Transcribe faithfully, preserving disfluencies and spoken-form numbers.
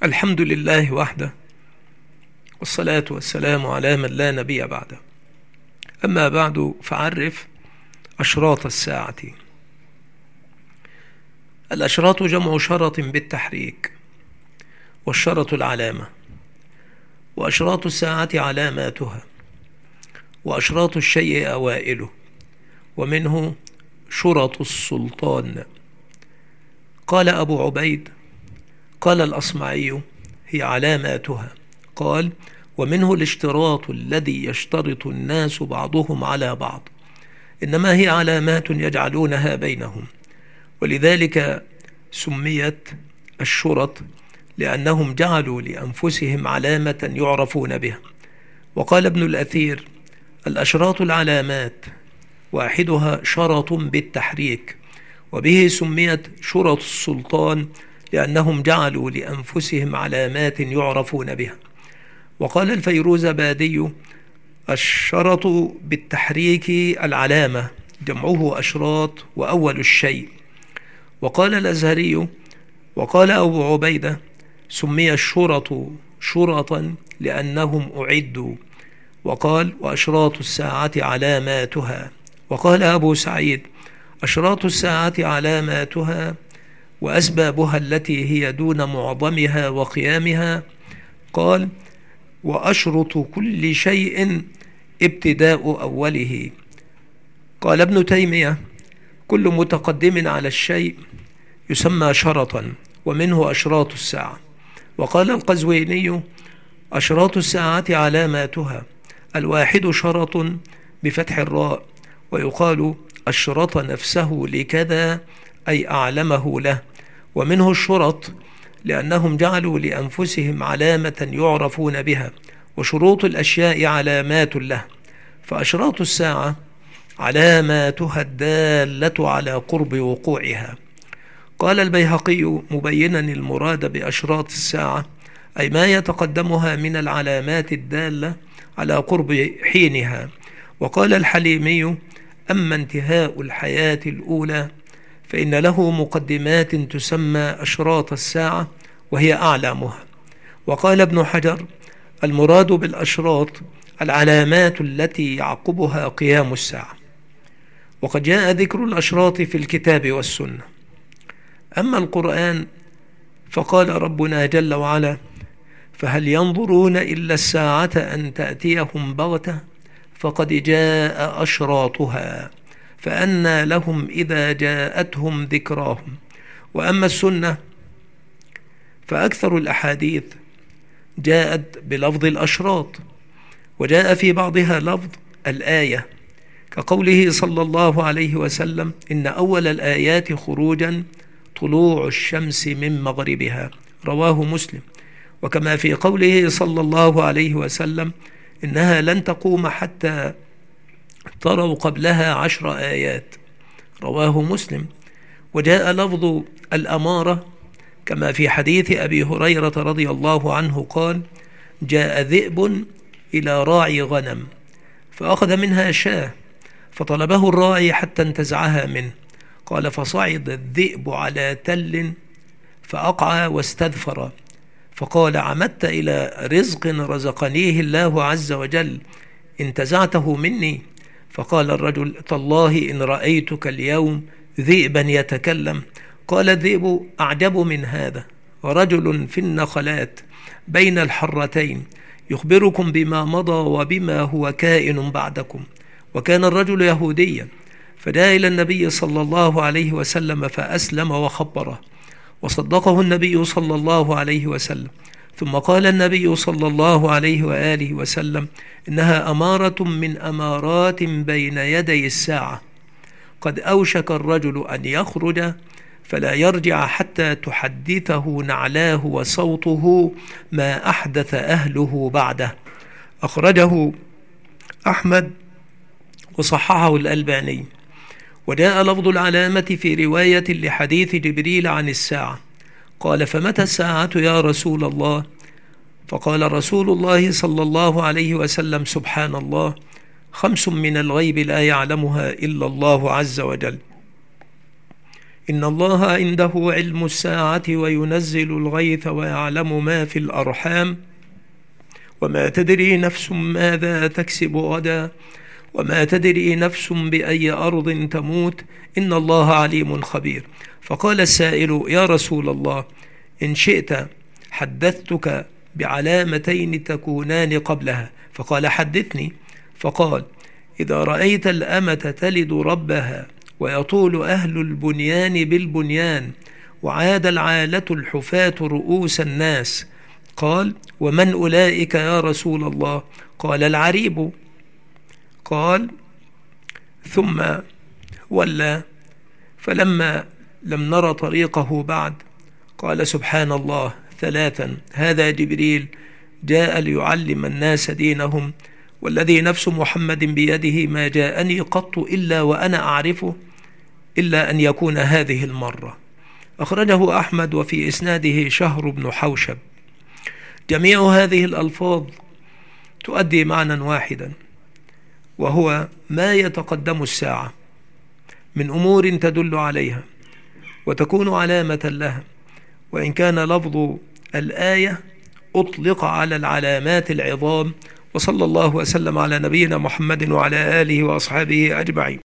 الحمد لله وحده، والصلاة والسلام على من لا نبي بعده. أما بعد، فعرف أشراط الساعة. الأشراط جمع شرط بالتحريك، والشرط العلامة، وأشراط الساعة علاماتها، وأشراط الشيء أوائله، ومنه شرط السلطان. قال أبو عبيد: قال الأصمعي: هي علاماتها. قال: ومنه الاشتراط الذي يشترط الناس بعضهم على بعض، إنما هي علامات يجعلونها بينهم، ولذلك سميت الشرط لأنهم جعلوا لأنفسهم علامة يعرفون بها. وقال ابن الأثير: الأشراط العلامات، واحدها شرط بالتحريك، وبه سميت شرط السلطان لأنهم جعلوا لأنفسهم علامات يعرفون بها. وقال الفيروزبادي: الشرط بالتحريك العلامة، جمعه أشراط وأول الشيء. وقال الأزهري: وقال أبو عبيدة: سمي الشرط شرطا لأنهم أعدوا. وقال: وأشراط الساعة علاماتها. وقال أبو سعيد: أشراط الساعة علاماتها وأسبابها التي هي دون معظمها وقيامها. قال: وأشرط كل شيء ابتداء أوله. قال ابن تيمية: كل متقدم على الشيء يسمى شرطا، ومنه أشراط الساعة. وقال القزويني: أشراط الساعة علاماتها، الواحد شرط بفتح الراء، ويقال أشرط نفسه لكذا أي أعلمه له. ومنه الشرط لأنهم جعلوا لأنفسهم علامة يعرفون بها، وشروط الأشياء علامات له، فأشراط الساعة علاماتها الدالة على قرب وقوعها. قال البيهقي مبينا المراد بأشراط الساعة أي ما يتقدمها من العلامات الدالة على قرب حينها. وقال الحليمي: أما انتهاء الحياة الأولى فإن له مقدمات تسمى أشراط الساعة وهي أعلامها. وقال ابن حجر: المراد بالأشراط العلامات التي يعقبها قيام الساعة. وقد جاء ذكر الأشراط في الكتاب والسنة. أما القرآن فقال ربنا جل وعلا: فهل ينظرون إلا الساعة أن تأتيهم بغتة فقد جاء أشراطها فأنى لهم إذا جاءتهم ذكراهم. وأما السنة فأكثر الأحاديث جاءت بلفظ الأشراط، وجاء في بعضها لفظ الآية، كقوله صلى الله عليه وسلم: إن أول الآيات خروجا طلوع الشمس من مغربها، رواه مسلم. وكما في قوله صلى الله عليه وسلم: إنها لن تقوم حتى تروا قبلها عشر آيات، رواه مسلم. وجاء لفظ الأمارة كما في حديث أبي هريرة رضي الله عنه قال: جاء ذئب إلى راعي غنم فأخذ منها شاة، فطلبه الراعي حتى انتزعها منه. قال: فصعد الذئب على تل فأقع واستذفر، فقال: عمدت إلى رزق رزقنيه الله عز وجل انتزعته مني؟ فقال الرجل: تالله إن رأيتك اليوم ذئبا يتكلم. قال الذئب: أعجب من هذا، ورجل في النخلات بين الحرتين يخبركم بما مضى وبما هو كائن بعدكم. وكان الرجل يهوديا، فجاء إلى النبي صلى الله عليه وسلم فأسلم وخبره، وصدقه النبي صلى الله عليه وسلم. ثم قال النبي صلى الله عليه وآله وسلم: إنها أمارة من أمارات بين يدي الساعة، قد أوشك الرجل أن يخرج فلا يرجع حتى تحدثه نعلاه وصوته ما أحدث أهله بعده. أخرجه أحمد وصححه الألباني. وجاء لفظ العلامة في رواية لحديث جبريل عن الساعة. قال: فمتى الساعة يا رسول الله؟ فقال رسول الله صلى الله عليه وسلم: سبحان الله، خمس من الغيب لا يعلمها إلا الله عز وجل: إن الله عنده علم الساعة وينزل الغيث ويعلم ما في الأرحام وما تدري نفس ماذا تكسب غدا وما تدري نفس بأي أرض تموت إن الله عليم خبير. فقال السائل: يا رسول الله، إن شئت حدثتك بعلامتين تكونان قبلها. فقال: حدثني. فقال: إذا رأيت الأمة تلد ربها ويطول أهل البنيان بالبنيان وعاد العالة الحفاة رؤوس الناس. قال: ومن أولئك يا رسول الله؟ قال: العريب. قال: ثم ولى، فلما لم نر طريقه بعد قال: سبحان الله ثلاثا، هذا جبريل جاء ليعلم الناس دينهم، والذي نفس محمد بيده ما جاءني قط إلا وأنا أعرفه إلا أن يكون هذه المرة. أخرجه أحمد وفي إسناده شهر بن حوشب. جميع هذه الألفاظ تؤدي معنى واحدا، وهو ما يتقدم الساعة من أمور تدل عليها وتكون علامة لها، وإن كان لفظ الآية أطلق على العلامات العظام. وصلى الله وسلم على نبينا محمد وعلى آله وأصحابه أجمعين.